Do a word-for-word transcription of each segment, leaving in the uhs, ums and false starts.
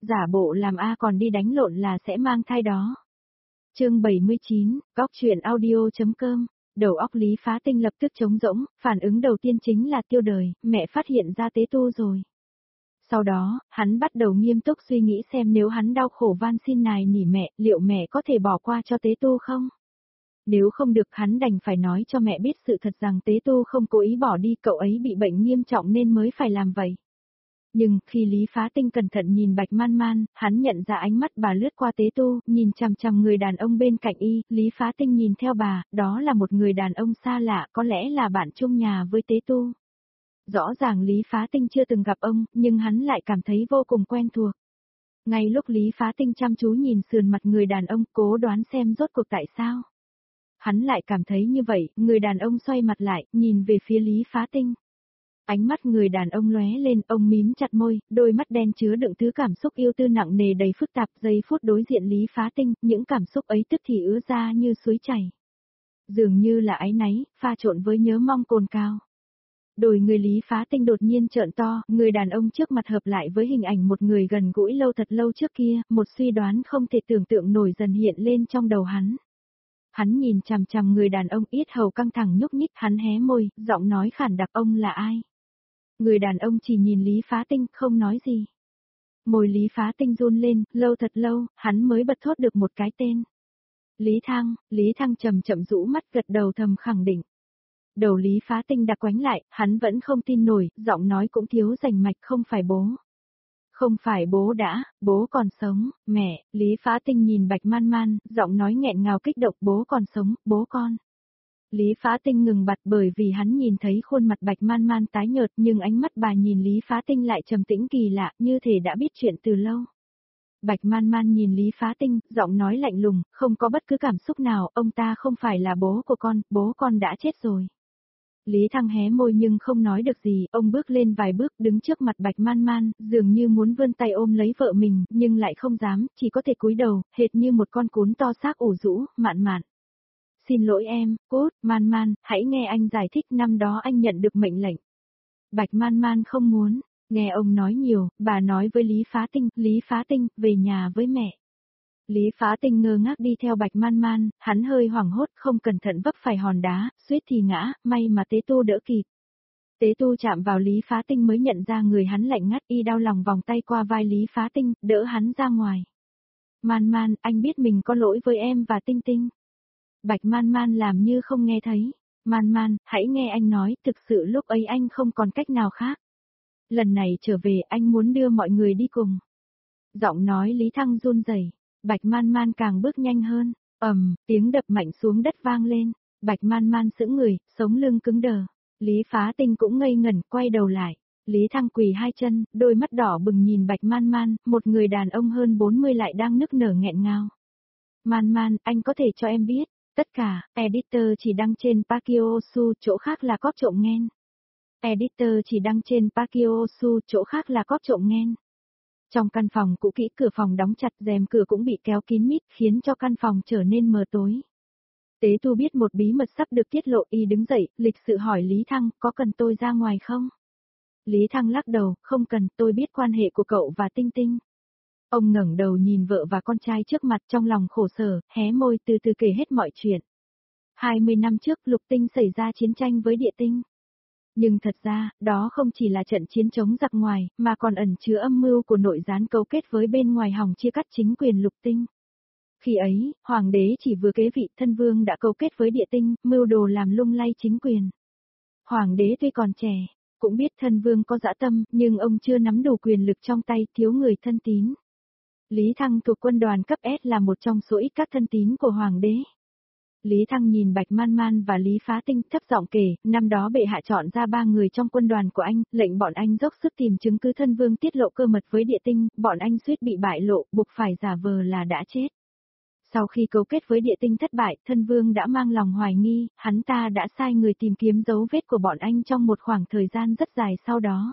giả bộ làm A còn đi đánh lộn là sẽ mang thai đó. Chương bảy mươi chín, góc truyện audio.com. Đầu óc Lý Phá Tinh lập tức trống rỗng, phản ứng đầu tiên chính là tiêu đời, mẹ phát hiện ra tế tu rồi. Sau đó, hắn bắt đầu nghiêm túc suy nghĩ xem nếu hắn đau khổ van xin nài nỉ mẹ, liệu mẹ có thể bỏ qua cho tế tu không? Nếu không được hắn đành phải nói cho mẹ biết sự thật rằng tế tu không cố ý bỏ đi, cậu ấy bị bệnh nghiêm trọng nên mới phải làm vậy. Nhưng, khi Lý Phá Tinh cẩn thận nhìn Bạch Man Man, hắn nhận ra ánh mắt bà lướt qua tế tu, nhìn chằm chằm người đàn ông bên cạnh y, Lý Phá Tinh nhìn theo bà, đó là một người đàn ông xa lạ, có lẽ là bạn chung nhà với tế tu. Rõ ràng Lý Phá Tinh chưa từng gặp ông, nhưng hắn lại cảm thấy vô cùng quen thuộc. Ngay lúc Lý Phá Tinh chăm chú nhìn sườn mặt người đàn ông, cố đoán xem rốt cuộc tại sao. Hắn lại cảm thấy như vậy, người đàn ông xoay mặt lại, nhìn về phía Lý Phá Tinh. Ánh mắt người đàn ông lóe lên, ông mím chặt môi, đôi mắt đen chứa đựng thứ cảm xúc yêu tư nặng nề đầy phức tạp. Giây phút đối diện Lý Phá Tinh, những cảm xúc ấy tức thì ứa ra như suối chảy. Dường như là áy náy, pha trộn với nhớ mong cồn cào. Đôi người Lý Phá Tinh đột nhiên trợn to, người đàn ông trước mặt hợp lại với hình ảnh một người gần gũi lâu thật lâu trước kia, một suy đoán không thể tưởng tượng nổi dần hiện lên trong đầu hắn. Hắn nhìn chằm chằm người đàn ông, yết hầu căng thẳng nhúc nhích, hắn hé môi, giọng nói khản đặc, ông là ai? Người đàn ông chỉ nhìn Lý Phá Tinh, không nói gì. Môi Lý Phá Tinh run lên, lâu thật lâu, hắn mới bật thốt được một cái tên. Lý Thăng, Lý Thăng chậm chậm rũ mắt gật đầu thầm khẳng định. Đầu Lý Phá Tinh đặc quánh lại, hắn vẫn không tin nổi, giọng nói cũng thiếu rành mạch, không phải bố. Không phải bố đã, bố còn sống, mẹ, Lý Phá Tinh nhìn Bạch Man Man, giọng nói nghẹn ngào kích động, bố còn sống, bố con. Lý Phá Tinh ngừng bặt bởi vì hắn nhìn thấy khuôn mặt Bạch Man Man tái nhợt, nhưng ánh mắt bà nhìn Lý Phá Tinh lại trầm tĩnh kỳ lạ, như thể đã biết chuyện từ lâu. Bạch Man Man nhìn Lý Phá Tinh, giọng nói lạnh lùng, không có bất cứ cảm xúc nào, ông ta không phải là bố của con, bố con đã chết rồi. Lý Thăng hé môi nhưng không nói được gì, ông bước lên vài bước đứng trước mặt Bạch Man Man, dường như muốn vươn tay ôm lấy vợ mình, nhưng lại không dám, chỉ có thể cúi đầu, hệt như một con cún to xác ủ rũ, mạn mạn. Xin lỗi em, cốt, Man Man, hãy nghe anh giải thích, năm đó anh nhận được mệnh lệnh. Bạch Man Man không muốn, nghe ông nói nhiều, bà nói với Lý Phá Tinh, Lý Phá Tinh, về nhà với mẹ. Lý Phá Tinh ngơ ngác đi theo Bạch Man Man, hắn hơi hoảng hốt, không cẩn thận vấp phải hòn đá, suýt thì ngã, may mà tế tu đỡ kịp. Tế tu chạm vào Lý Phá Tinh mới nhận ra người hắn lạnh ngắt, y đau lòng vòng tay qua vai Lý Phá Tinh, đỡ hắn ra ngoài. Man Man, anh biết mình có lỗi với em và Tinh Tinh. Bạch Man Man làm như không nghe thấy. Man Man, hãy nghe anh nói, thực sự lúc ấy anh không còn cách nào khác. Lần này trở về anh muốn đưa mọi người đi cùng. Giọng nói Lý Thăng run rẩy. Bạch Man Man càng bước nhanh hơn, ầm, tiếng đập mạnh xuống đất vang lên, Bạch Man Man sững người, sống lưng cứng đờ. Lý Phá Tinh cũng ngây ngẩn, quay đầu lại. Lý Thăng quỳ hai chân, đôi mắt đỏ bừng nhìn Bạch Man Man, một người đàn ông hơn bốn mươi lại đang nức nở nghẹn ngào. Man Man, anh có thể cho em biết, tất cả, editor chỉ đăng trên Pakiosu, chỗ khác là cóp trộm nghen. Editor chỉ đăng trên Pakiosu, chỗ khác là cóp trộm nghen. Trong căn phòng cũ kỹ, cửa phòng đóng chặt, rèm cửa cũng bị kéo kín mít, khiến cho căn phòng trở nên mờ tối. Tế tu biết một bí mật sắp được tiết lộ, y đứng dậy, lịch sự hỏi Lý Thăng, có cần tôi ra ngoài không? Lý Thăng lắc đầu, không cần, tôi biết quan hệ của cậu và Tinh Tinh. Ông ngẩng đầu nhìn vợ và con trai trước mặt, trong lòng khổ sở, hé môi từ từ kể hết mọi chuyện. hai mươi năm trước, Lục Tinh xảy ra chiến tranh với Địa Tinh. Nhưng thật ra, đó không chỉ là trận chiến chống giặc ngoài, mà còn ẩn chứa âm mưu của nội gián cấu kết với bên ngoài hòng chia cắt chính quyền Lục Tinh. Khi ấy, Hoàng đế chỉ vừa kế vị, Thân Vương đã cấu kết với Địa Tinh, mưu đồ làm lung lay chính quyền. Hoàng đế tuy còn trẻ, cũng biết Thân Vương có dã tâm, nhưng ông chưa nắm đủ quyền lực trong tay, thiếu người thân tín. Lý Thăng thuộc quân đoàn cấp S là một trong số ít các thân tín của Hoàng đế. Lý Thăng nhìn Bạch Man Man và Lý Phá Tinh, thấp giọng kể, năm đó bệ hạ chọn ra ba người trong quân đoàn của anh, lệnh bọn anh dốc sức tìm chứng cứ Thân Vương tiết lộ cơ mật với Địa Tinh, bọn anh suýt bị bại lộ, buộc phải giả vờ là đã chết. Sau khi cấu kết với Địa Tinh thất bại, Thân Vương đã mang lòng hoài nghi, hắn ta đã sai người tìm kiếm dấu vết của bọn anh trong một khoảng thời gian rất dài sau đó.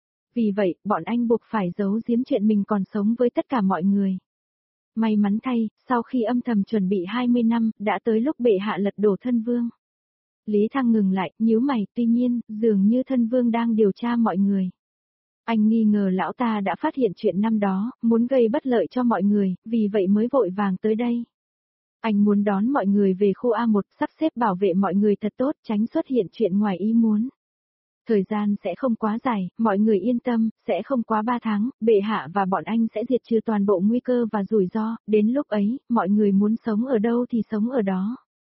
Vì vậy, bọn anh buộc phải giấu giếm chuyện mình còn sống với tất cả mọi người. May mắn thay, sau khi âm thầm chuẩn bị hai mươi năm, đã tới lúc bệ hạ lật đổ Thân Vương. Lý Thăng ngừng lại, nhíu mày, tuy nhiên, dường như Thân Vương đang điều tra mọi người. Anh nghi ngờ lão ta đã phát hiện chuyện năm đó, muốn gây bất lợi cho mọi người, vì vậy mới vội vàng tới đây. Anh muốn đón mọi người về khu A một, sắp xếp bảo vệ mọi người thật tốt, tránh xuất hiện chuyện ngoài ý muốn. Thời gian sẽ không quá dài, mọi người yên tâm, sẽ không quá ba tháng, bệ hạ và bọn anh sẽ diệt trừ toàn bộ nguy cơ và rủi ro, đến lúc ấy, mọi người muốn sống ở đâu thì sống ở đó.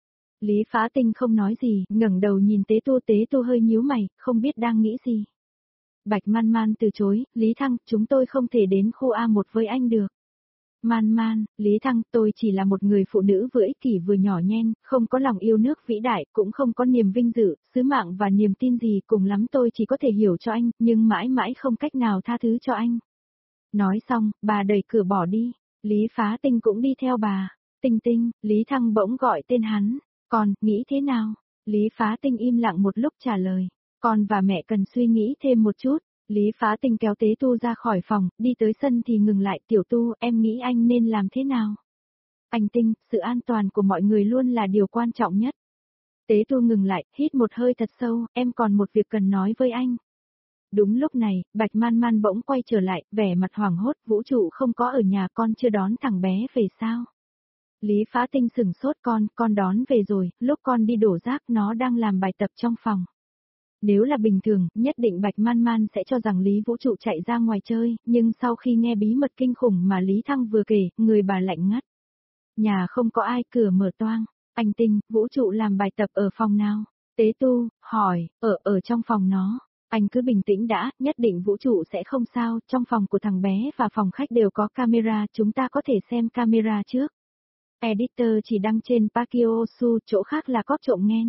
Lý Phá Tinh không nói gì, ngẩng đầu nhìn Tế Tu, Tế Tu hơi nhíu mày, không biết đang nghĩ gì. Bạch Man Man từ chối, Lý Thăng, chúng tôi không thể đến khu A một với anh được. Man Man, Lý Thăng, tôi chỉ là một người phụ nữ vừa ích kỷ vừa nhỏ nhen, không có lòng yêu nước vĩ đại, cũng không có niềm vinh dự, sứ mạng và niềm tin gì, cùng lắm tôi chỉ có thể hiểu cho anh, nhưng mãi mãi không cách nào tha thứ cho anh. Nói xong, bà đẩy cửa bỏ đi, Lý Phá Tinh cũng đi theo bà. Tinh Tinh, Lý Thăng bỗng gọi tên hắn, con, nghĩ thế nào? Lý Phá Tinh im lặng một lúc trả lời, con và mẹ cần suy nghĩ thêm một chút. Lý Phá Tinh kéo Tế Tu ra khỏi phòng, đi tới sân thì ngừng lại, Tiểu Tu, em nghĩ anh nên làm thế nào? Anh Tinh, sự an toàn của mọi người luôn là điều quan trọng nhất. Tế Tu ngừng lại, hít một hơi thật sâu, em còn một việc cần nói với anh. Đúng lúc này, Bạch Man Man bỗng quay trở lại, vẻ mặt hoảng hốt, Vũ Trụ không có ở nhà, con chưa đón thằng bé về sao? Lý Phá Tinh sửng sốt, con, con đón về rồi, lúc con đi đổ rác nó đang làm bài tập trong phòng. Nếu là bình thường, nhất định Bạch Man Man sẽ cho rằng Lý Vũ Trụ chạy ra ngoài chơi, nhưng sau khi nghe bí mật kinh khủng mà Lý Thăng vừa kể, người bà lạnh ngắt. Nhà không có ai, cửa mở toang. Anh Tinh, Vũ Trụ làm bài tập ở phòng nào? Tế Tu, hỏi, ở, ở trong phòng nó. Anh cứ bình tĩnh đã, nhất định Vũ Trụ sẽ không sao, trong phòng của thằng bé và phòng khách đều có camera, chúng ta có thể xem camera trước. Editor chỉ đăng trên Pakiosu, chỗ khác là cóp trộm nghe.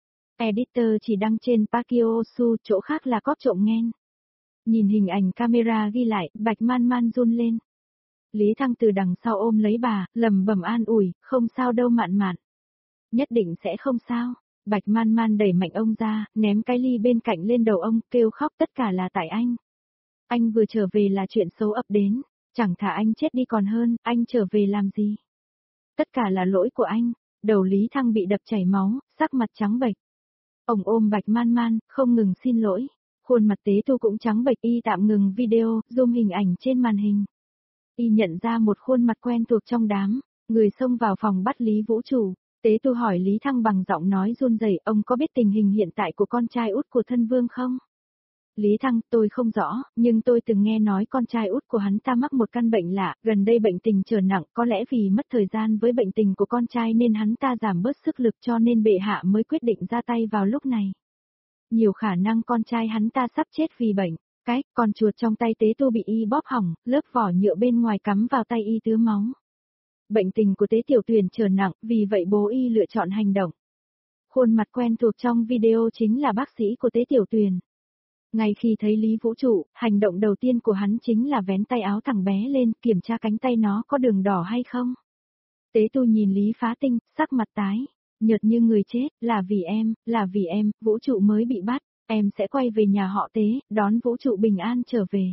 Editor chỉ đăng trên Pakiosu, chỗ khác là cóp trộm nghe. Nhìn hình ảnh camera ghi lại, Bạch Man Man run lên. Lý Thăng từ đằng sau ôm lấy bà, lầm bầm an ủi, không sao đâu Mạn Mạn. Nhất định sẽ không sao. Bạch Man Man đẩy mạnh ông ra, ném cái ly bên cạnh lên đầu ông, kêu khóc, tất cả là tại anh. Anh vừa trở về là chuyện xấu ập đến, chẳng thà anh chết đi còn hơn, anh trở về làm gì? Tất cả là lỗi của anh. Đầu Lý Thăng bị đập chảy máu, sắc mặt trắng bệch. Ông ôm Bạch Man Man, không ngừng xin lỗi. Khuôn mặt Tế Tu cũng trắng bệch, y tạm ngừng video, zoom hình ảnh trên màn hình. Y nhận ra một khuôn mặt quen thuộc trong đám, người xông vào phòng bắt Lý Vũ Trụ. Tế Tu hỏi Lý Thăng bằng giọng nói run rẩy, ông có biết tình hình hiện tại của con trai út của thân vương không? Lý Thăng, tôi không rõ, nhưng tôi từng nghe nói con trai út của hắn ta mắc một căn bệnh lạ, gần đây bệnh tình trở nặng, có lẽ vì mất thời gian với bệnh tình của con trai nên hắn ta giảm bớt sức lực cho nên bệ hạ mới quyết định ra tay vào lúc này. Nhiều khả năng con trai hắn ta sắp chết vì bệnh. Cái, con chuột trong tay Tế Tu bị y bóp hỏng, lớp vỏ nhựa bên ngoài cắm vào tay y tứa máu. Bệnh tình của Tế Tiểu Tuyền trở nặng, vì vậy bố y lựa chọn hành động. Khuôn mặt quen thuộc trong video chính là bác sĩ của Tế Tiểu Tuyền. Ngay khi thấy Lý Vũ Trụ, hành động đầu tiên của hắn chính là vén tay áo thằng bé lên, kiểm tra cánh tay nó có đường đỏ hay không. Tế Tu nhìn Lý Phá Tinh, sắc mặt tái, nhợt như người chết, là vì em, là vì em, Vũ Trụ mới bị bắt, em sẽ quay về nhà họ Tế, đón Vũ Trụ bình an trở về.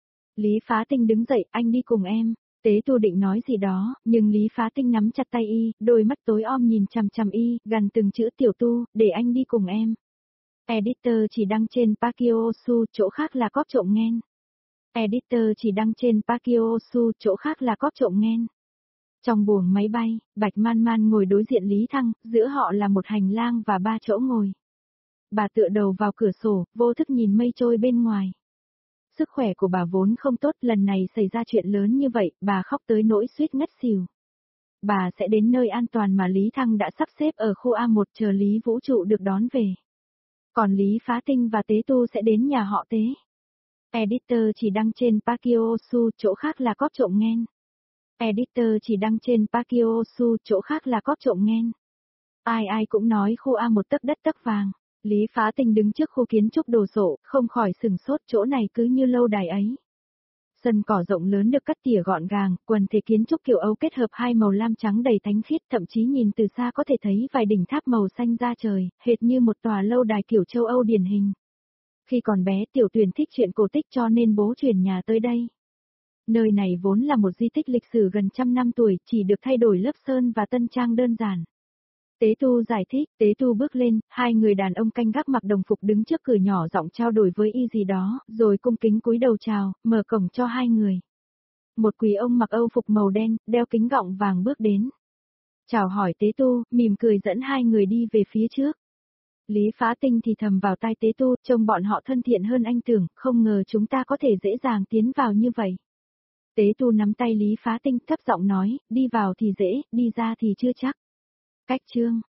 Lý Phá Tinh đứng dậy, anh đi cùng em. Tế Tu định nói gì đó, nhưng Lý Phá Tinh nắm chặt tay y, đôi mắt tối om nhìn chằm chằm y, gần từng chữ Tiểu Tu, để anh đi cùng em. Editor chỉ đăng trên Pakiosu, chỗ khác là cóp trộm nghe. Editor chỉ đăng trên Pakiosu, chỗ khác là cóp trộm nghe. Trong buồng máy bay, Bạch Man Man ngồi đối diện Lý Thăng, giữa họ là một hành lang và ba chỗ ngồi. Bà tựa đầu vào cửa sổ, vô thức nhìn mây trôi bên ngoài. Sức khỏe của bà vốn không tốt, lần này xảy ra chuyện lớn như vậy, bà khóc tới nỗi suýt ngất xỉu. Bà sẽ đến nơi an toàn mà Lý Thăng đã sắp xếp ở khu A một chờ Lý Vũ Trụ được đón về. Còn Lý Phá Tinh và Tế Tu sẽ đến nhà họ Tế. Editor chỉ đăng trên Pakiosu, chỗ khác là cóp trộm nghe. Editor chỉ đăng trên Pakiosu, chỗ khác là cóp trộm nghe. Ai ai cũng nói khu A một tấc đất tấc vàng. Lý Phá Tinh đứng trước khu kiến trúc đồ sộ, không khỏi sừng sốt, chỗ này cứ như lâu đài ấy. Sân cỏ rộng lớn được cắt tỉa gọn gàng, quần thể kiến trúc kiểu Âu kết hợp hai màu lam trắng đầy thánh khiết, thậm chí nhìn từ xa có thể thấy vài đỉnh tháp màu xanh da trời, hệt như một tòa lâu đài kiểu châu Âu điển hình. Khi còn bé Tiểu Tuyền thích chuyện cổ tích cho nên bố chuyển nhà tới đây. Nơi này vốn là một di tích lịch sử gần trăm năm tuổi, chỉ được thay đổi lớp sơn và tân trang đơn giản. Tế Tu giải thích, Tế Tu bước lên, hai người đàn ông canh gác mặc đồng phục đứng trước cửa nhỏ giọng trao đổi với y gì đó, rồi cung kính cúi đầu chào, mở cổng cho hai người. Một quý ông mặc âu phục màu đen, đeo kính gọng vàng bước đến. Chào hỏi Tế Tu, mỉm cười dẫn hai người đi về phía trước. Lý Phá Tinh thì thầm vào tai Tế Tu, trông bọn họ thân thiện hơn anh tưởng, không ngờ chúng ta có thể dễ dàng tiến vào như vậy. Tế Tu nắm tay Lý Phá Tinh thấp giọng nói, đi vào thì dễ, đi ra thì chưa chắc. Cách chương